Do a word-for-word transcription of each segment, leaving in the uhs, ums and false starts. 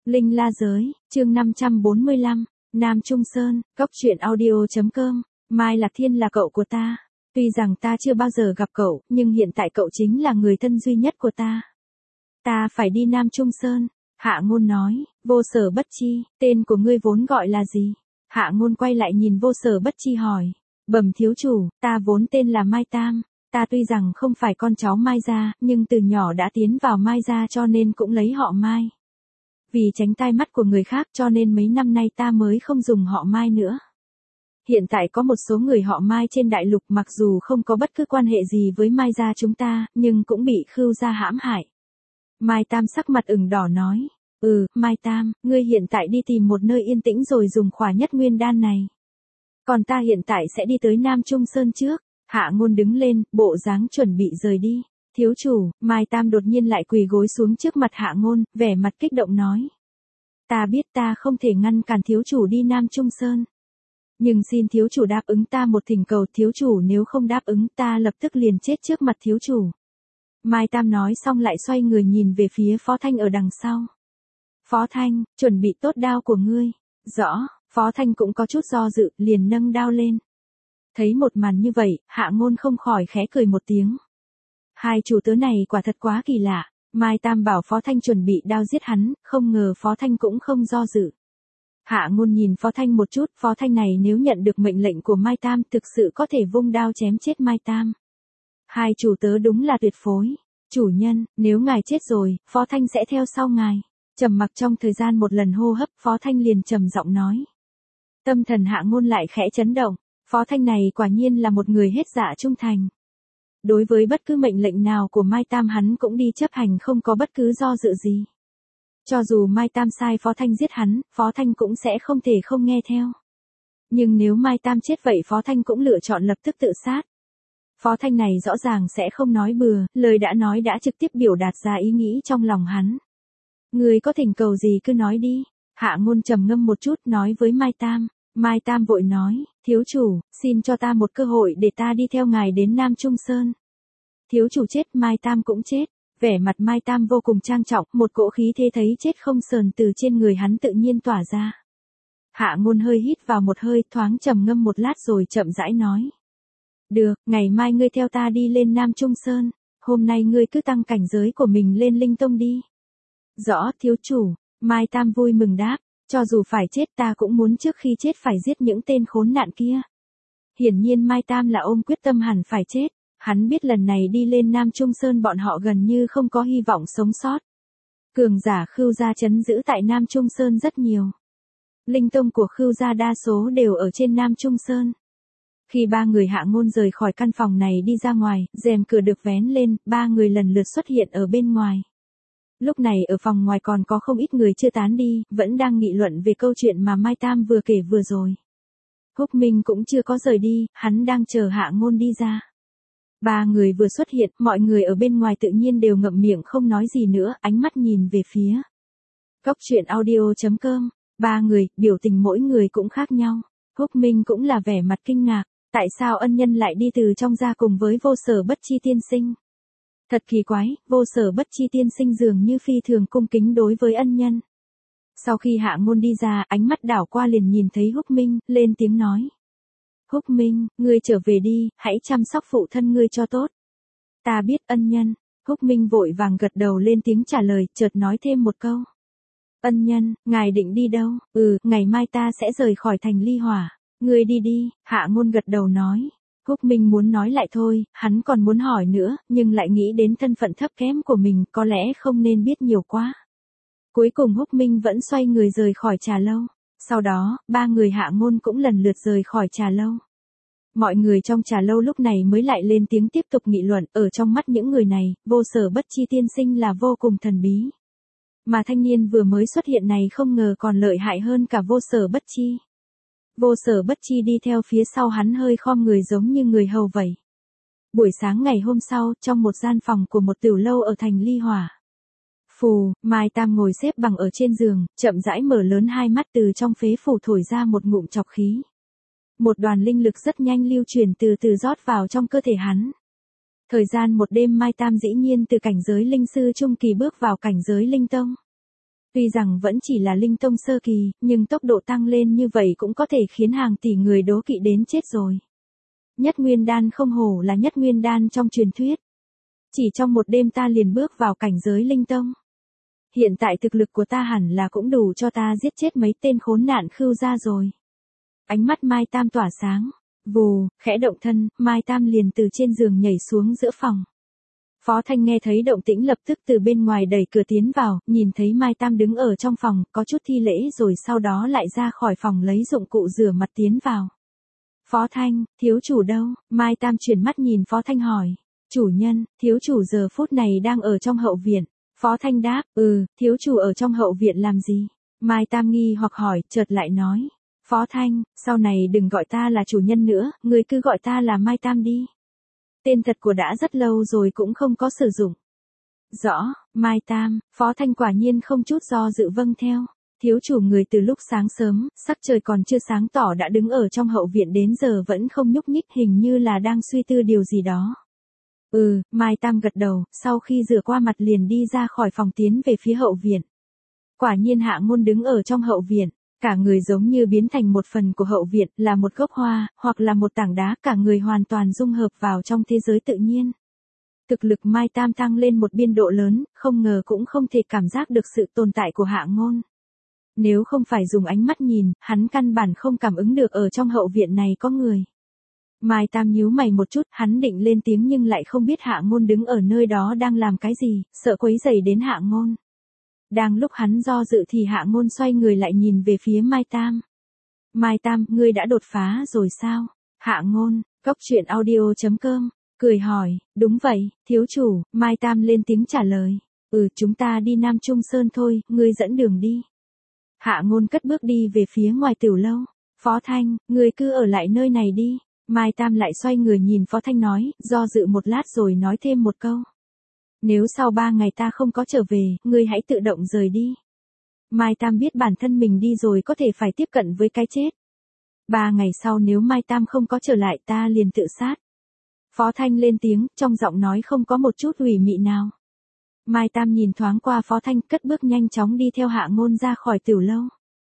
Linh La Giới, chương năm trăm bốn mươi lăm, Nam Trung Sơn, Cốc truyện audio.com, Mai Lạc Thiên là cậu của ta. Tuy rằng ta chưa bao giờ gặp cậu, nhưng hiện tại cậu chính là người thân duy nhất của ta. Ta phải đi Nam Trung Sơn. Hạ Ngôn nói, Vô Sở Bất Chi, tên của ngươi vốn gọi là gì? Hạ Ngôn quay lại nhìn Vô Sở Bất Chi hỏi. Bẩm thiếu chủ, ta vốn tên là Mai Tam. Ta tuy rằng không phải con cháu Mai gia, nhưng từ nhỏ đã tiến vào Mai gia cho nên cũng lấy họ Mai. Vì tránh tai mắt của người khác cho nên mấy năm nay ta mới không dùng họ Mai nữa. Hiện tại có một số người họ Mai trên đại lục mặc dù không có bất cứ quan hệ gì với Mai gia chúng ta, nhưng cũng bị Khưu gia hãm hại. Mai Tam sắc mặt ửng đỏ nói, ừ, Mai Tam, ngươi hiện tại đi tìm một nơi yên tĩnh rồi dùng khỏa nhất nguyên đan này. Còn ta hiện tại sẽ đi tới Nam Trung Sơn trước. Hạ Ngôn đứng lên, bộ dáng chuẩn bị rời đi. Thiếu chủ, Mai Tam đột nhiên lại quỳ gối xuống trước mặt Hạ Ngôn, vẻ mặt kích động nói. Ta biết ta không thể ngăn cản thiếu chủ đi Nam Trung Sơn. Nhưng xin thiếu chủ đáp ứng ta một thỉnh cầu, thiếu chủ nếu không đáp ứng ta lập tức liền chết trước mặt thiếu chủ. Mai Tam nói xong lại xoay người nhìn về phía Phó Thanh ở đằng sau. Phó Thanh, chuẩn bị tốt đao của ngươi. Rõ, Phó Thanh cũng có chút do dự, liền nâng đao lên. Thấy một màn như vậy, Hạ Ngôn không khỏi khẽ cười một tiếng. Hai chủ tớ này quả thật quá kỳ lạ. Mai Tam bảo Phó Thanh chuẩn bị đao giết hắn, không ngờ Phó Thanh cũng không do dự. Hạ Ngôn nhìn Phó Thanh một chút, Phó Thanh này nếu nhận được mệnh lệnh của Mai Tam thực sự có thể vung đao chém chết Mai Tam. Hai chủ tớ đúng là tuyệt phối. Chủ nhân, nếu ngài chết rồi, Phó Thanh sẽ theo sau ngài. Trầm mặc trong thời gian một lần hô hấp, Phó Thanh liền trầm giọng nói. Tâm thần Hạ Ngôn lại khẽ chấn động. Phó Thanh này quả nhiên là một người hết dạ trung thành. Đối với bất cứ mệnh lệnh nào của Mai Tam hắn cũng đi chấp hành không có bất cứ do dự gì. Cho dù Mai Tam sai Phó Thanh giết hắn, Phó Thanh cũng sẽ không thể không nghe theo. Nhưng nếu Mai Tam chết vậy Phó Thanh cũng lựa chọn lập tức tự sát. Phó Thanh này rõ ràng sẽ không nói bừa, lời đã nói đã trực tiếp biểu đạt ra ý nghĩ trong lòng hắn. Người có thỉnh cầu gì cứ nói đi. Hạ Ngôn trầm ngâm một chút nói với Mai Tam. Mai Tam vội nói, thiếu chủ, xin cho ta một cơ hội để ta đi theo ngài đến Nam Trung Sơn. Thiếu chủ chết, Mai Tam cũng chết. Vẻ mặt Mai Tam vô cùng trang trọng, một cỗ khí thế thấy chết không sờn từ trên người hắn tự nhiên tỏa ra. Hạ Ngôn hơi hít vào một hơi, thoáng trầm ngâm một lát rồi chậm rãi nói. Được, ngày mai ngươi theo ta đi lên Nam Trung Sơn, hôm nay ngươi cứ tăng cảnh giới của mình lên Linh Tông đi. Rõ, thiếu chủ. Mai Tam vui mừng đáp. Cho dù phải chết ta cũng muốn trước khi chết phải giết những tên khốn nạn kia. Hiển nhiên Mai Tam là ôm quyết tâm hẳn phải chết. Hắn biết lần này đi lên Nam Trung Sơn bọn họ gần như không có hy vọng sống sót. Cường giả Khưu gia trấn giữ tại Nam Trung Sơn rất nhiều. Linh tông của Khưu gia đa số đều ở trên Nam Trung Sơn. Khi ba người Hạ Ngôn rời khỏi căn phòng này đi ra ngoài, rèm cửa được vén lên, ba người lần lượt xuất hiện ở bên ngoài. Lúc này ở phòng ngoài còn có không ít người chưa tán đi, vẫn đang nghị luận về câu chuyện mà Mai Tam vừa kể vừa rồi. Húc Minh cũng chưa có rời đi, hắn đang chờ Hạ Ngôn đi ra. Ba người vừa xuất hiện, mọi người ở bên ngoài tự nhiên đều ngậm miệng không nói gì nữa, ánh mắt nhìn về phía. Cốc truyện audio.com, ba người, biểu tình mỗi người cũng khác nhau. Húc Minh cũng là vẻ mặt kinh ngạc, tại sao ân nhân lại đi từ trong ra cùng với Vô Sở Bất Chi tiên sinh. Thật kỳ quái, Vô Sở Bất Chi tiên sinh dường như phi thường cung kính đối với ân nhân. Sau khi Hạ Ngôn đi ra, ánh mắt đảo qua liền nhìn thấy Húc Minh, lên tiếng nói. Húc Minh, ngươi trở về đi, hãy chăm sóc phụ thân ngươi cho tốt. Ta biết ân nhân. Húc Minh vội vàng gật đầu lên tiếng trả lời, chợt nói thêm một câu. Ân nhân, ngài định đi đâu? Ừ, ngày mai ta sẽ rời khỏi thành Ly Hỏa. Ngươi đi đi, Hạ Ngôn gật đầu nói. Húc Minh muốn nói lại thôi, hắn còn muốn hỏi nữa, nhưng lại nghĩ đến thân phận thấp kém của mình, có lẽ không nên biết nhiều quá. Cuối cùng Húc Minh vẫn xoay người rời khỏi trà lâu. Sau đó, ba người Hạ Ngôn cũng lần lượt rời khỏi trà lâu. Mọi người trong trà lâu lúc này mới lại lên tiếng tiếp tục nghị luận, ở trong mắt những người này, Vô Sở Bất Chi tiên sinh là vô cùng thần bí. Mà thanh niên vừa mới xuất hiện này không ngờ còn lợi hại hơn cả Vô Sở Bất Chi. Vô Sở Bất Chi đi theo phía sau hắn hơi khom người giống như người hầu vậy. Buổi sáng ngày hôm sau, trong một gian phòng của một tiểu lâu ở thành Ly Hỏa. Phù, Mai Tam ngồi xếp bằng ở trên giường, chậm rãi mở lớn hai mắt, từ trong phế phủ thổi ra một ngụm trọc khí. Một đoàn linh lực rất nhanh lưu truyền từ từ rót vào trong cơ thể hắn. Thời gian một đêm Mai Tam dĩ nhiên từ cảnh giới linh sư trung kỳ bước vào cảnh giới linh tông. Tuy rằng vẫn chỉ là linh tông sơ kỳ, nhưng tốc độ tăng lên như vậy cũng có thể khiến hàng tỷ người đố kỵ đến chết rồi. Nhất nguyên đan không hổ là nhất nguyên đan trong truyền thuyết. Chỉ trong một đêm ta liền bước vào cảnh giới linh tông. Hiện tại thực lực của ta hẳn là cũng đủ cho ta giết chết mấy tên khốn nạn Khưu gia rồi. Ánh mắt Mai Tam tỏa sáng. Vù, khẽ động thân, Mai Tam liền từ trên giường nhảy xuống giữa phòng. Phó Thanh nghe thấy động tĩnh lập tức từ bên ngoài đẩy cửa tiến vào, nhìn thấy Mai Tam đứng ở trong phòng, có chút thi lễ rồi sau đó lại ra khỏi phòng lấy dụng cụ rửa mặt tiến vào. Phó Thanh, thiếu chủ đâu? Mai Tam chuyển mắt nhìn Phó Thanh hỏi. Chủ nhân, thiếu chủ giờ phút này đang ở trong hậu viện. Phó Thanh đáp, ừ, thiếu chủ ở trong hậu viện làm gì? Mai Tam nghi hoặc hỏi, chợt lại nói. Phó Thanh, sau này đừng gọi ta là chủ nhân nữa, người cứ gọi ta là Mai Tam đi. Tên thật của đã rất lâu rồi cũng không có sử dụng. Rõ, Mai Tam, Phó Thanh quả nhiên không chút do dự vâng theo. Thiếu chủ người từ lúc sáng sớm, sắc trời còn chưa sáng tỏ đã đứng ở trong hậu viện đến giờ vẫn không nhúc nhích, hình như là đang suy tư điều gì đó. Ừ, Mai Tam gật đầu, sau khi rửa qua mặt liền đi ra khỏi phòng tiến về phía hậu viện. Quả nhiên Hạ Ngôn đứng ở trong hậu viện, cả người giống như biến thành một phần của hậu viện, là một gốc hoa, hoặc là một tảng đá, cả người hoàn toàn dung hợp vào trong thế giới tự nhiên. Thực lực Mai Tam tăng lên một biên độ lớn, không ngờ cũng không thể cảm giác được sự tồn tại của Hạ Ngôn. Nếu không phải dùng ánh mắt nhìn, hắn căn bản không cảm ứng được ở trong hậu viện này có người. Mai Tam nhíu mày một chút, hắn định lên tiếng nhưng lại không biết Hạ Ngôn đứng ở nơi đó đang làm cái gì, sợ quấy rầy đến Hạ Ngôn. Đang lúc hắn do dự thì Hạ Ngôn xoay người lại nhìn về phía Mai Tam. Mai Tam, ngươi đã đột phá rồi sao? Hạ Ngôn, cốc truyện audio chấm com, cười hỏi, đúng vậy, thiếu chủ, Mai Tam lên tiếng trả lời. Ừ, chúng ta đi Nam Trung Sơn thôi, ngươi dẫn đường đi. Hạ Ngôn cất bước đi về phía ngoài tiểu lâu. Phó Thanh, ngươi cứ ở lại nơi này đi. Mai Tam lại xoay người nhìn Phó Thanh nói, do dự một lát rồi nói thêm một câu. Nếu sau ba ngày ta không có trở về, ngươi hãy tự động rời đi. Mai Tam biết bản thân mình đi rồi có thể phải tiếp cận với cái chết. Ba ngày sau nếu Mai Tam không có trở lại ta liền tự sát. Phó Thanh lên tiếng, trong giọng nói không có một chút ủy mị nào. Mai Tam nhìn thoáng qua Phó Thanh, cất bước nhanh chóng đi theo Hạ Ngôn ra khỏi tiểu lâu.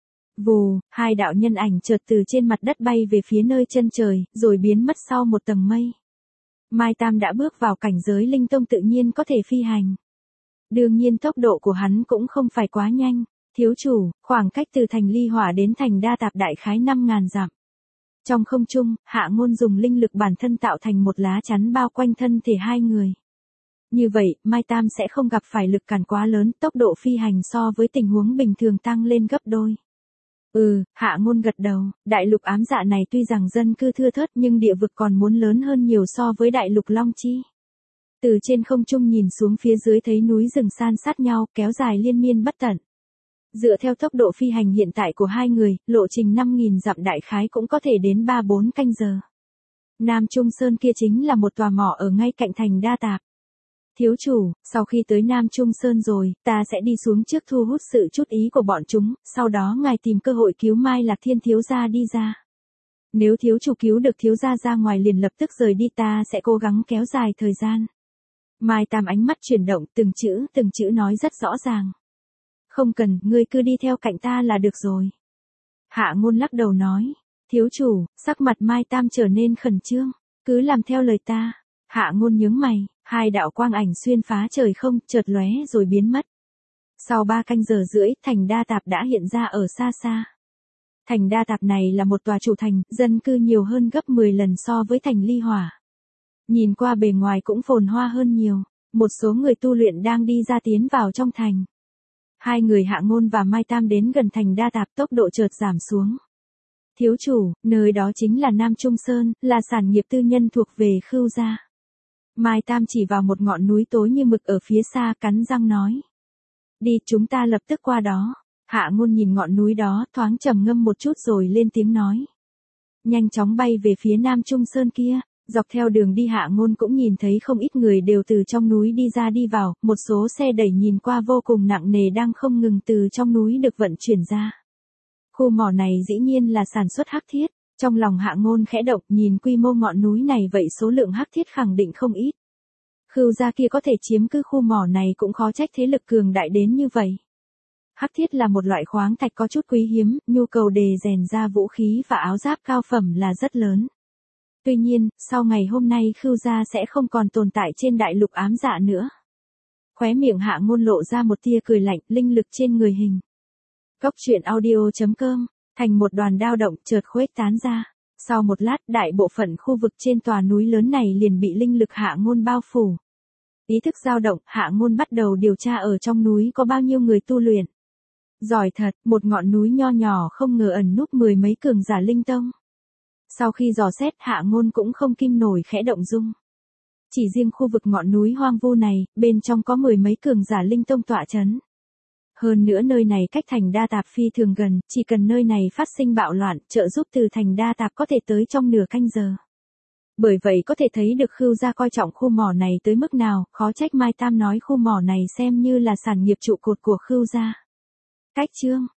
Vù, hai đạo nhân ảnh chợt từ trên mặt đất bay về phía nơi chân trời, rồi biến mất sau một tầng mây. Mai Tam đã bước vào cảnh giới linh tông tự nhiên có thể phi hành. Đương nhiên tốc độ của hắn cũng không phải quá nhanh. Thiếu chủ, khoảng cách từ thành Ly Hỏa đến thành Đa Tạp đại khái năm ngàn dặm. Trong không trung, Hạ Ngôn dùng linh lực bản thân tạo thành một lá chắn bao quanh thân thể hai người. Như vậy, Mai Tam sẽ không gặp phải lực cản quá lớn, tốc độ phi hành so với tình huống bình thường tăng lên gấp đôi. Ừ, Hạ Ngôn gật đầu, đại lục ám dạ này tuy rằng dân cư thưa thớt nhưng địa vực còn muốn lớn hơn nhiều so với đại lục Long Chi. Từ trên không trung nhìn xuống phía dưới thấy núi rừng san sát nhau, kéo dài liên miên bất tận. Dựa theo tốc độ phi hành hiện tại của hai người, lộ trình năm nghìn dặm đại khái cũng có thể đến ba bốn canh giờ. Nam Trung Sơn kia chính là một tòa mỏ ở ngay cạnh thành Đa Tạp. Thiếu chủ, sau khi tới Nam Trung Sơn rồi, ta sẽ đi xuống trước thu hút sự chú ý của bọn chúng, sau đó ngài tìm cơ hội cứu Mai Lạc Thiên thiếu gia đi ra. Nếu thiếu chủ cứu được thiếu gia ra ngoài liền lập tức rời đi, ta sẽ cố gắng kéo dài thời gian. Mai Tam ánh mắt chuyển động, từng chữ từng chữ nói rất rõ ràng. Không cần, ngươi cứ đi theo cạnh ta là được rồi. Hạ Ngôn lắc đầu nói, thiếu chủ, sắc mặt Mai Tam trở nên khẩn trương, cứ làm theo lời ta. Hạ Ngôn nhướng mày, hai đạo quang ảnh xuyên phá trời không, chợt lóe rồi biến mất. Sau ba canh giờ rưỡi, thành Đa Tạp đã hiện ra ở xa xa. Thành Đa Tạp này là một tòa chủ thành, dân cư nhiều hơn gấp mười lần so với thành Ly Hỏa. Nhìn qua bề ngoài cũng phồn hoa hơn nhiều, một số người tu luyện đang đi ra tiến vào trong thành. Hai người Hạ Ngôn và Mai Tam đến gần thành Đa Tạp, tốc độ chợt giảm xuống. Thiếu chủ, nơi đó chính là Nam Trung Sơn, là sản nghiệp tư nhân thuộc về Khưu gia. Mai Tam chỉ vào một ngọn núi tối như mực ở phía xa, cắn răng nói. Đi, chúng ta lập tức qua đó. Hạ Ngôn nhìn ngọn núi đó, thoáng trầm ngâm một chút rồi lên tiếng nói. Nhanh chóng bay về phía Nam Trung Sơn kia. Dọc theo đường đi Hạ Ngôn cũng nhìn thấy không ít người đều từ trong núi đi ra đi vào, một số xe đẩy nhìn qua vô cùng nặng nề đang không ngừng từ trong núi được vận chuyển ra. Khu mỏ này dĩ nhiên là sản xuất hắc thiết, trong lòng Hạ Ngôn khẽ động, nhìn quy mô ngọn núi này vậy số lượng hắc thiết khẳng định không ít. Khưu gia kia có thể chiếm cứ khu mỏ này cũng khó trách thế lực cường đại đến như vậy. Hắc thiết là một loại khoáng thạch có chút quý hiếm, nhu cầu để rèn ra vũ khí và áo giáp cao phẩm là rất lớn. Tuy nhiên, sau ngày hôm nay Khưu gia sẽ không còn tồn tại trên đại lục ám dạ nữa. Khóe miệng Hạ Ngôn lộ ra một tia cười lạnh, linh lực trên người hình. Cốc truyện audio chấm com, thành một đoàn dao động chợt khuếch tán ra. Sau một lát, đại bộ phận khu vực trên tòa núi lớn này liền bị linh lực Hạ Ngôn bao phủ. Ý thức dao động, Hạ Ngôn bắt đầu điều tra ở trong núi có bao nhiêu người tu luyện. Giỏi thật, một ngọn núi nho nhỏ không ngờ ẩn núp mười mấy cường giả linh tông. Sau khi dò xét, Hạ Ngôn cũng không kim nổi khẽ động dung. Chỉ riêng khu vực ngọn núi hoang vu này, bên trong có mười mấy cường giả linh tông tọa chấn. Hơn nữa nơi này cách thành Đa Tạp phi thường gần, chỉ cần nơi này phát sinh bạo loạn, trợ giúp từ thành Đa Tạp có thể tới trong nửa canh giờ. Bởi vậy có thể thấy được Khưu gia coi trọng khu mỏ này tới mức nào, khó trách Mai Tam nói khu mỏ này xem như là sản nghiệp trụ cột của Khưu gia. Cách chương